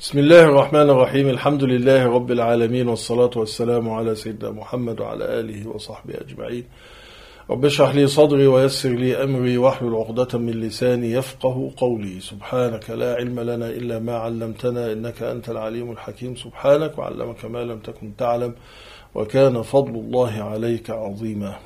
بسم الله الرحمن الرحيم. الحمد لله رب العالمين، والصلاة والسلام على سيدنا محمد وعلى آله وصحبه أجمعين. رب اشرح لي صدري ويسر لي أمري واحلل عقدة من لساني يفقه قولي. سبحانك لا علم لنا إلا ما علمتنا إنك أنت العليم الحكيم. سبحانك وعلمك ما لم تكن تعلم وكان فضل الله عليك عظيما.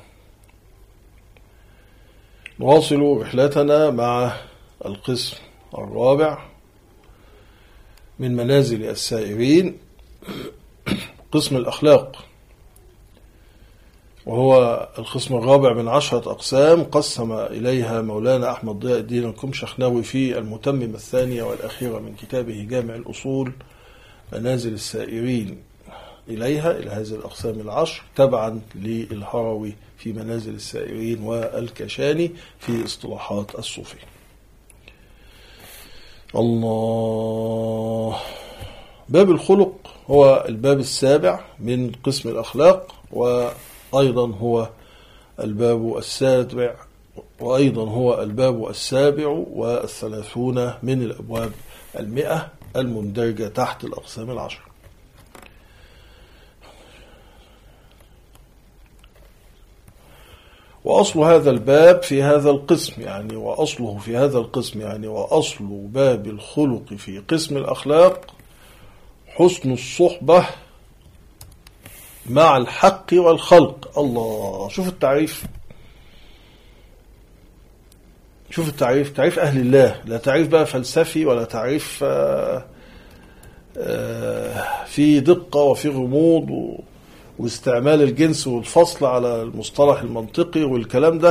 نواصل رحلتنا مع القسم الرابع من منازل السائرين، قسم الأخلاق، وهو القسم الرابع من 10 أقسام قسم إليها مولانا أحمد ضياء الدين الكمشخناوي في المتممة الثانية والأخيرة من كتابه جامع الأصول منازل السائرين إليها، إلى هذه الأقسام 10، تبعا للهروي في منازل السائرين والكشاني في اصطلاحات الصوفية. الله. باب الخلق هو الباب السابع من قسم الأخلاق، وأيضا هو الباب السابع، وأيضا هو الباب السابع والثلاثون من الأبواب 100 المندرجة تحت الأقسام 10. وأصل هذا الباب في هذا القسم، يعني وأصله في هذا القسم، يعني وأصل باب الخلق في قسم الأخلاق حسن الصحبة مع الحق والخلق. الله، شوف التعريف، شوف التعريف، تعريف أهل الله، لا تعريف بقى فلسفي ولا تعريف في دقة وفي غموض واستعمال الجنس والفصل على المصطلح المنطقي والكلام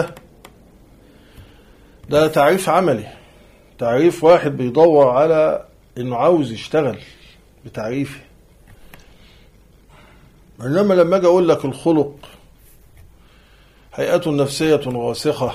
ده تعريف عملي، تعريف واحد بيدور على انه عاوز يشتغل بتعريفه. انما لما اجي اقول لك الخلق هيئة نفسية راسخة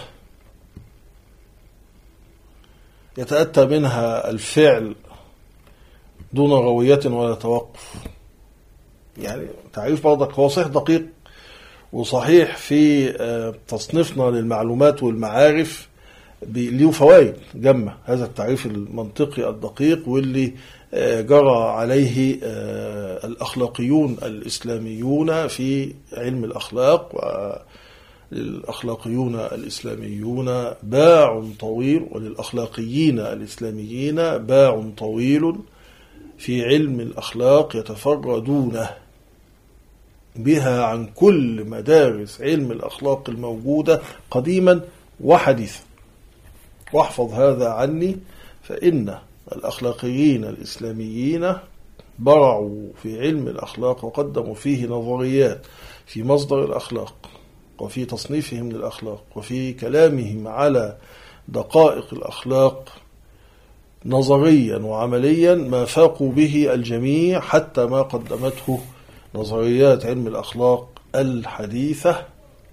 يتأتى منها الفعل دون روية ولا توقف، يعني تعريف برضك هو صحيح دقيق وصحيح في تصنيفنا للمعلومات والمعارف، له فوائد جمة هذا التعريف المنطقي الدقيق، واللي جرى عليه الأخلاقيون الإسلاميون في علم الأخلاق، وللأخلاقيون الإسلاميون باع طويل، وللأخلاقيين الإسلاميين باع طويل في علم الأخلاق يتفردونه بها عن كل مدارس علم الأخلاق الموجودة قديما وحديثا. واحفظ هذا عني، فإن الأخلاقيين الإسلاميين برعوا في علم الأخلاق وقدموا فيه نظريات في مصدر الأخلاق وفي تصنيفهم للأخلاق وفي كلامهم على دقائق الأخلاق نظريا وعمليا ما فاقوا به الجميع، حتى ما قدمته نظريات علم الأخلاق الحديثة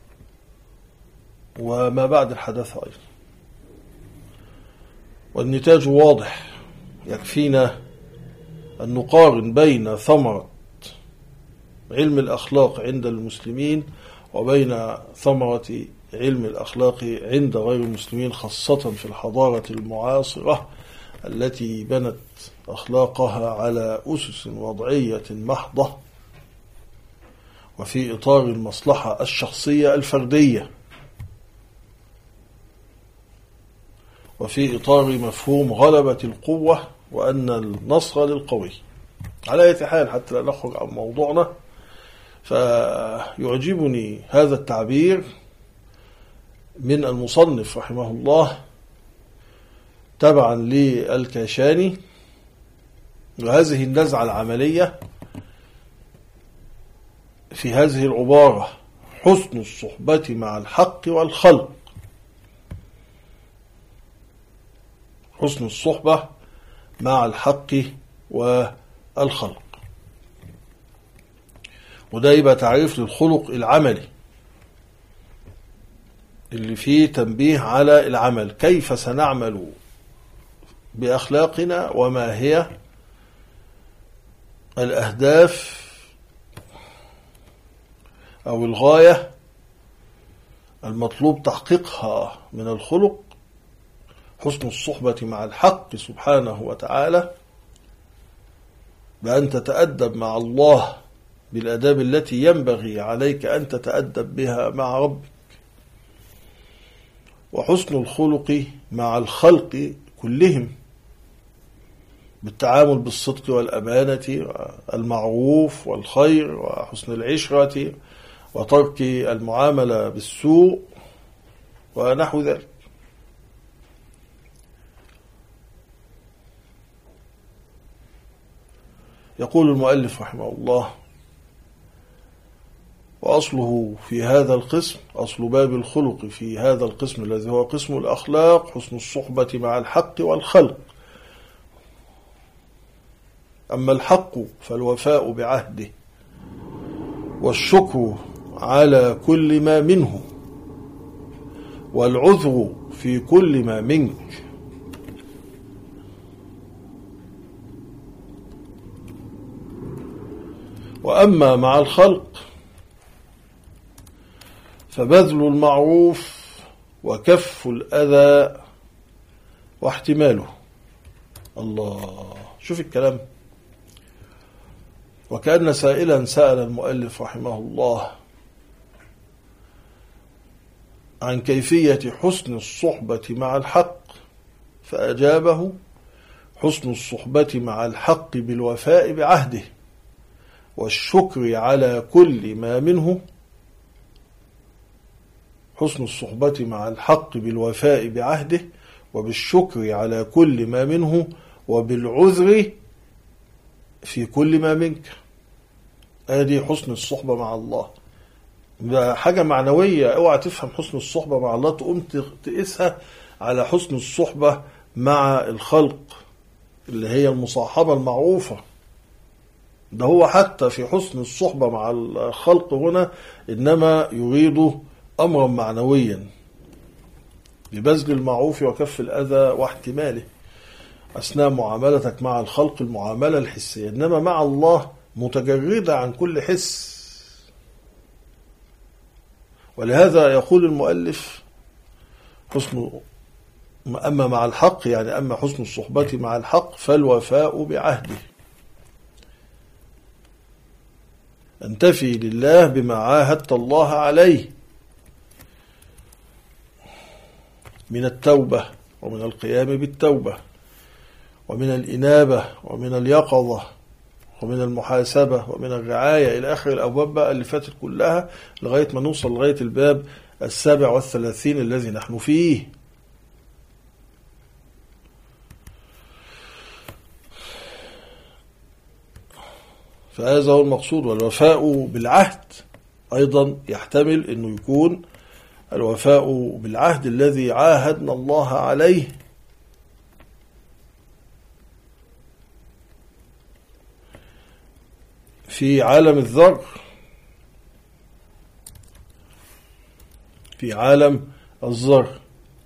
وما بعد الحداثة أيضا. والنتاج واضح، يكفينا أن نقارن بين ثمرة علم الأخلاق عند المسلمين وبين ثمرة علم الأخلاق عند غير المسلمين، خاصة في الحضارة المعاصرة التي بنت أخلاقها على أسس وضعية محضة وفي إطار المصلحة الشخصية الفردية، وفي إطار مفهوم غلبة القوة وأن النصر للقوي. على أي حال، حتى لا نخرج عن موضوعنا، فيعجبني هذا التعبير من المصنف رحمه الله تبعا للكشاني، وهذه النزعة العملية في هذه العبارة: حسن الصحبة مع الحق والخلق. حسن الصحبة مع الحق والخلق، وده يبقى تعريف للخلق العملي اللي فيه تنبيه على العمل، كيف سنعمل بأخلاقنا، وما هي الأهداف أو الغاية المطلوب تحقيقها من الخلق. حسن الصحبة مع الحق سبحانه وتعالى بأن تتأدب مع الله بالآداب التي ينبغي عليك أن تتأدب بها مع ربك. وحسن الخلق مع الخلق كلهم بالتعامل بالصدق والأمانة والمعروف والخير وحسن العشرة وترك المعاملة بالسوء ونحو ذلك. يقول المؤلف رحمه الله: وأصله في هذا القسم، أصل باب الخلق في هذا القسم الذي هو قسم الأخلاق، حسن الصحبة مع الحق والخلق. أما الحق فالوفاء بعهده، والشكر على كل ما منه، والعذر في كل ما منك. وأما مع الخلق فبذل المعروف وكف الأذى واحتماله. الله، شوف الكلام. وكأن سائلا سأل المؤلف رحمه الله عن كيفية حسن الصحبة مع الحق، فأجابه: حسن الصحبة مع الحق بالوفاء بعهده، والشكر على كل ما منه. حسن الصحبة مع الحق بالوفاء بعهده، وبالشكر على كل ما منه، وبالعذر في كل ما منك. هذه حسن الصحبة مع الله. ده حاجة معنوية، اوعى تفهم حسن الصحبة مع الله تقوم تقيسها على حسن الصحبة مع الخلق اللي هي المصاحبة المعروفة. ده هو حتى في حسن الصحبة مع الخلق هنا إنما يريد أمرا معنويا ببذل المعروف وكف الأذى واحتماله أثناء معاملتك مع الخلق، المعاملة الحسية. إنما مع الله متجردة عن كل حس. ولهذا يقول المؤلف: أما مع الحق، يعني أما حسن الصحبة مع الحق فالوفاء بعهده، أن تفي لله بما عاهدت الله عليه من التوبة ومن القيام بالتوبة ومن الإنابة ومن اليقظة ومن المحاسبة ومن الرعاية إلى آخر الأبواب بقى اللي فاتت كلها، لغاية ما نوصل لغاية الباب 37 الذي نحن فيه. فهذا هو المقصود. والوفاء بالعهد أيضا يحتمل أنه يكون الوفاء بالعهد الذي عاهدنا الله عليه في عالم الذر، في عالم الذر.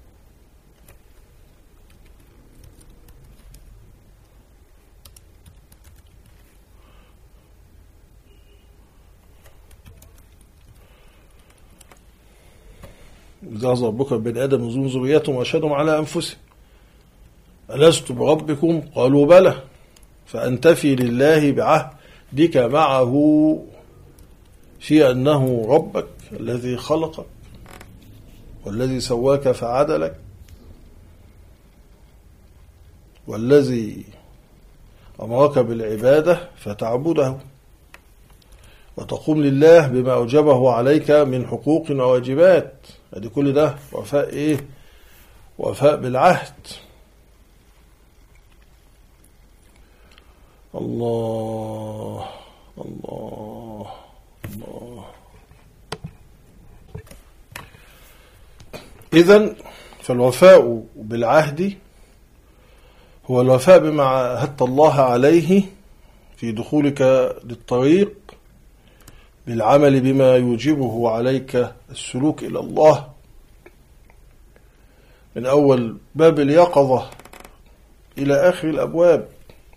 إذا ربك بني آدم من ذريتهم وأشهدهم على أنفسهم ألست بربكم قالوا بلى، فأنتفي لله بعهدك معه في أنه ربك الذي خلقك والذي سواك فعدلك والذي أمرك بالعبادة فتعبده وتقوم لله بما أوجبه عليك من حقوق وواجبات. هذه كل ده وفاء إيه؟ وفاء بالعهد. الله الله الله. إذن فالوفاء بالعهد هو الوفاء بما عاهدت الله عليه في دخولك للطريق بالعمل بما يوجبه عليك السلوك إلى الله من أول باب اليقظة إلى آخر الأبواب.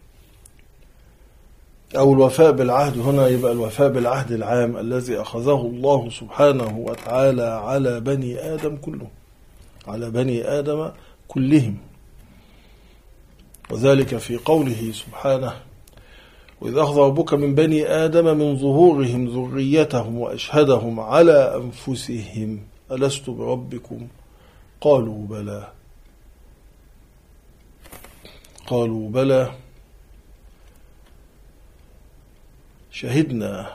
أو الوفاء بالعهد هنا يبقى الوفاء بالعهد العام الذي أخذه الله سبحانه وتعالى على بني آدم كلهم، على بني آدم كلهم. وذلك في قوله سبحانه: وإذ أخذ ربك من بني آدم من ظهورهم ذريتهم وأشهدهم على أنفسهم ألست بربكم قالوا بلى قالوا بلى شهدنا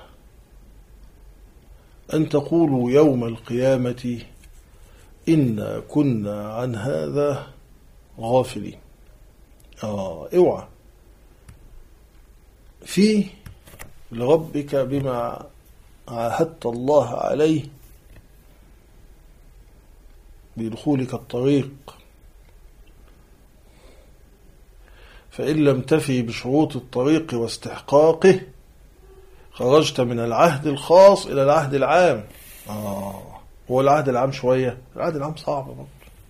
أن تقولوا يوم القيامة إنا كنا عن هذا غافلين. اوعى في لربك بما عاهدت الله عليه بدخولك الطريق، فإن لم تفي بشروط الطريق واستحقاقه خرجت من العهد الخاص إلى العهد العام. هو العهد العام شوية، العهد العام صعب برضه.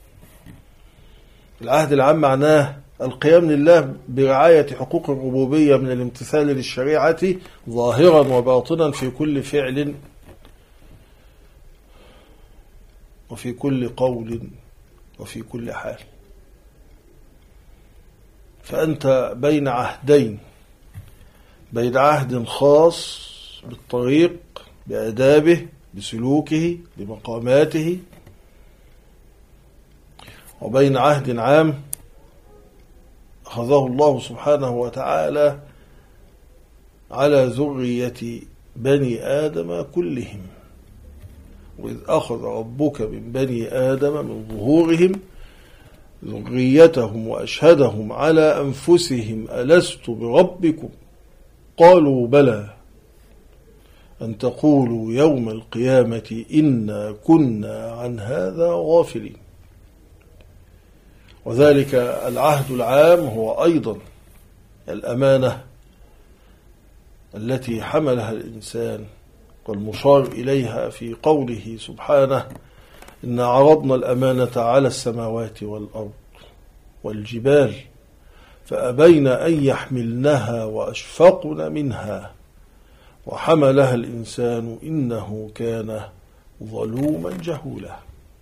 العهد العام معناه القيام لله برعاية حقوق الربوبية من الامتثال للشريعة ظاهرا وباطنا في كل فعل وفي كل قول وفي كل حال. فأنت بين عهدين، بين عهد خاص بالطريق بآدابه بسلوكه بمقاماته، وبين عهد عام أخذه الله سبحانه وتعالى على ذرية بني آدم كلهم. وإذ أخذ ربك من بني آدم من ظهورهم ذريتهم وأشهدهم على أنفسهم ألست بربكم قالوا بلى أن تقولوا يوم القيامة إنا كنا عن هذا غافلين. وذلك العهد العام هو أيضا الأمانة التي حملها الإنسان، والمشار إليها في قوله سبحانه إنا عرضنا الأمانة على السماوات والأرض والجبال فأبين أن يحملنها وأشفقن منها وحملها الإنسان إنه كان ظلوما جهولا.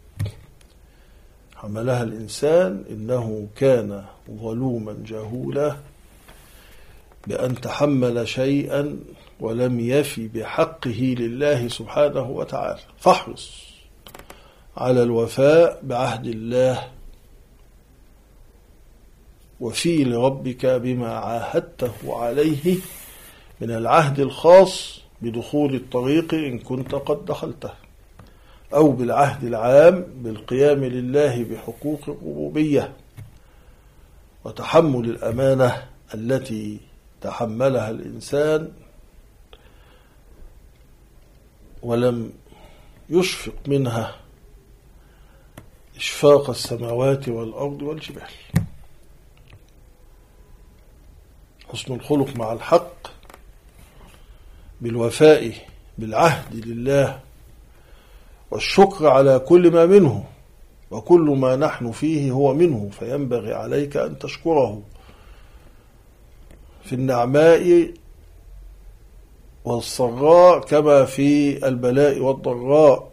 حملها الإنسان إنه كان ظلوما جهولا، بأن تحمل شيئا ولم يفي بحقه لله سبحانه وتعالى. فاحرص على الوفاء بعهد الله وفي لربك بما عاهدته عليه من العهد الخاص بدخول الطريق إن كنت قد دخلته، أو بالعهد العام بالقيام لله بحقوق الربوبية وتحمل الأمانة التي تحملها الإنسان ولم يشفق منها إشفاق السماوات والأرض والجبال. حسن الخلق مع الحق بالوفاء بالعهد لله والشكر على كل ما منه، وكل ما نحن فيه هو منه، فينبغي عليك أن تشكره في النعماء والسراء كما في البلاء والضراء،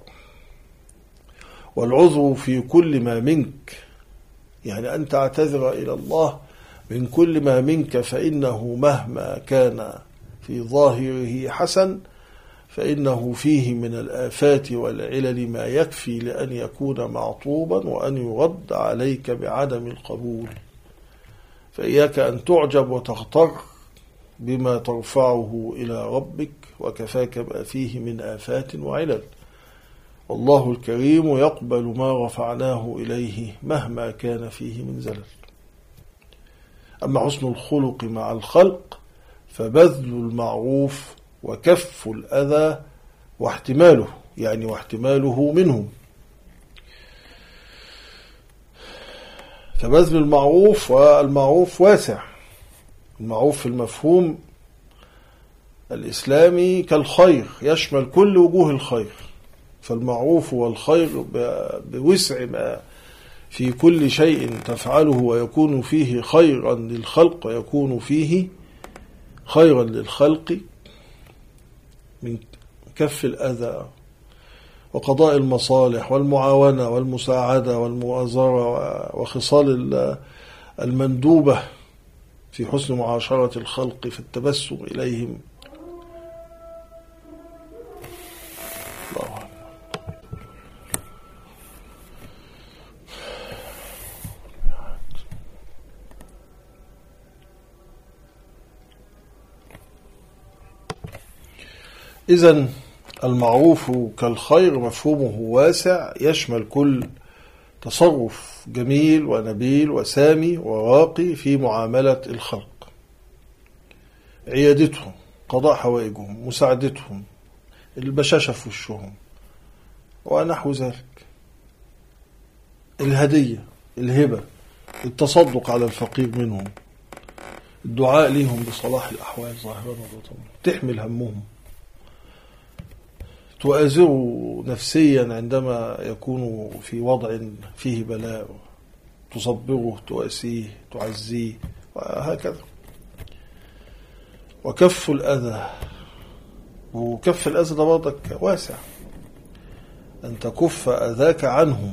والعذر في كل ما منك، يعني أن تعتذر إلى الله من كل ما منك، فإنه مهما كان في ظاهره حسن فإنه فيه من الآفات والعلل ما يكفي لأن يكون معطوبا وأن يرد عليك بعدم القبول. فإياك أن تعجب وتغتر بما ترفعه إلى ربك، وكفاك ما فيه من آفات وعلل. والله الكريم يقبل ما رفعناه إليه مهما كان فيه من زلل. أما حسن الخلق مع الخلق فبذل المعروف وكف الأذى واحتماله، يعني واحتماله منهم. فبذل المعروف، والمعروف واسع، المعروف في المفهوم الإسلامي كالخير، يشمل كل وجوه الخير، فالمعروف والخير بوسع ما في كل شيء تفعله ويكون فيه خيرا للخلق ويكون فيه خيرا للخلق من كف الأذى وقضاء المصالح والمعاونة والمساعدة والمؤازرة وخصال المندوبة في حسن معاشرة الخلق، في التبسم إليهم. الله أكبر. إذن المعروف كالخير مفهومه واسع، يشمل كل تصرف جميل ونبيل وسامي وراقي في معاملة الخلق، عيادتهم، قضاء حوائجهم، مساعدتهم، البشاشة في وشهم ونحو ذلك، الهدية، الهبة، التصدق على الفقير منهم، الدعاء لهم بصلاح الأحوال ظاهرا وباطنا، تحمل همهم، تؤازره نفسيا عندما يكون في وضع فيه بلاء، تصبره، تؤسيه، تعزيه، وهكذا. وكف الأذى، وكف الأذى ده برضك واسع، أن تكف أذاك عنهم،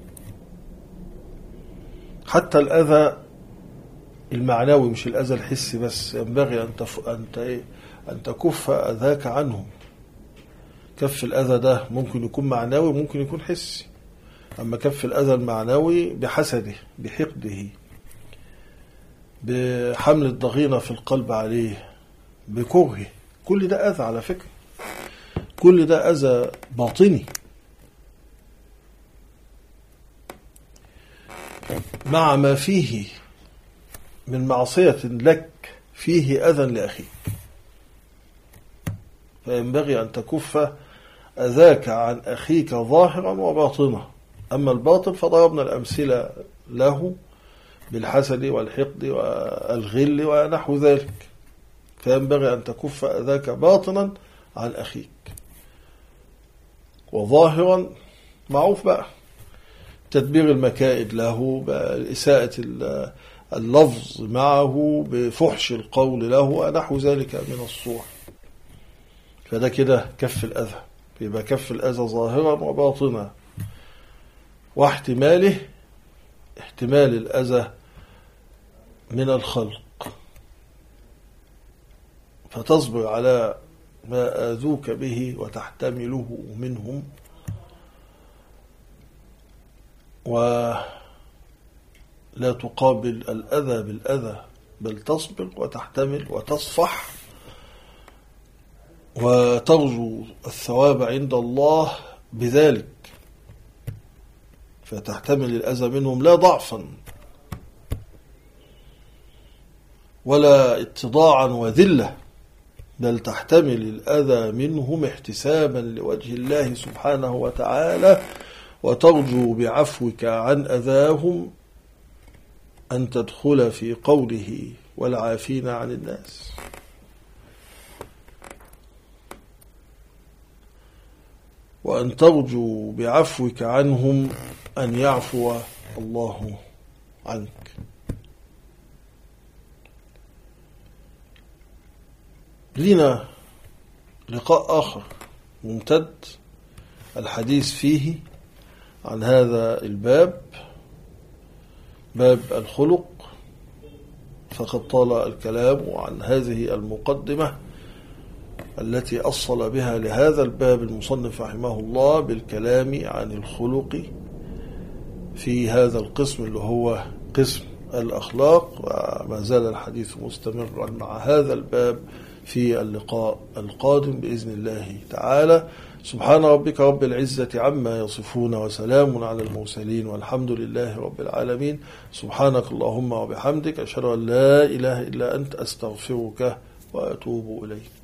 حتى الأذى المعنوي مش الأذى الحسي بس، ينبغي أن تكف أذاك عنهم. كف الأذى ده ممكن يكون معنوي وممكن يكون حسي، أما كف الأذى المعنوي بحسده، بحقده، بحمل الضغينة في القلب عليه، بكرهه، كل ده أذى على فكرة، كل ده أذى باطني، مع ما فيه من معصية لك فيه أذى لأخيك، فينبغي أن تكف أذاك عن أخيك ظاهرا وباطنا. أما الباطن فضربنا الأمثلة له بالحسد والحقد والغل ونحو ذلك، فينبغي أن تكف أذاك باطنا عن أخيك، وظاهرا معروف بقى، تدبير المكائد له، بإساءة اللفظ معه، بفحش القول له ونحو ذلك من الصور، فده كده كف الأذى، يبقى كف الأذى ظاهرا وباطنا، واحتماله، احتمال الأذى من الخلق، فتصبر على ما آذوك به وتحتمله منهم، ولا تقابل الأذى بالأذى، بل تصبر وتحتمل وتصفح، وترجو الثواب عند الله بذلك، فتحتمل الأذى منهم لا ضعفا ولا اتضاعا وذلة، بل تحتمل الأذى منهم احتسابا لوجه الله سبحانه وتعالى، وترجو بعفوك عن أذاهم أن تدخل في قوله والعافين عن الناس. وأن ترجو بعفوك عنهم أن يعفو الله عنك. لنا لقاء آخر ممتد الحديث فيه عن هذا الباب، باب الخلق، فقد طال الكلام عن هذه المقدمة التي أصل بها لهذا الباب المصنف رحمه الله بالكلام عن الخلق في هذا القسم اللي هو قسم الأخلاق، وما زال الحديث مستمرا مع هذا الباب في اللقاء القادم بإذن الله تعالى. سبحان ربك رب العزة عما يصفون، وسلام على المرسلين، والحمد لله رب العالمين. سبحانك اللهم وبحمدك، أشهد أن لا إله إلا أنت، أستغفرك وأتوب إليك.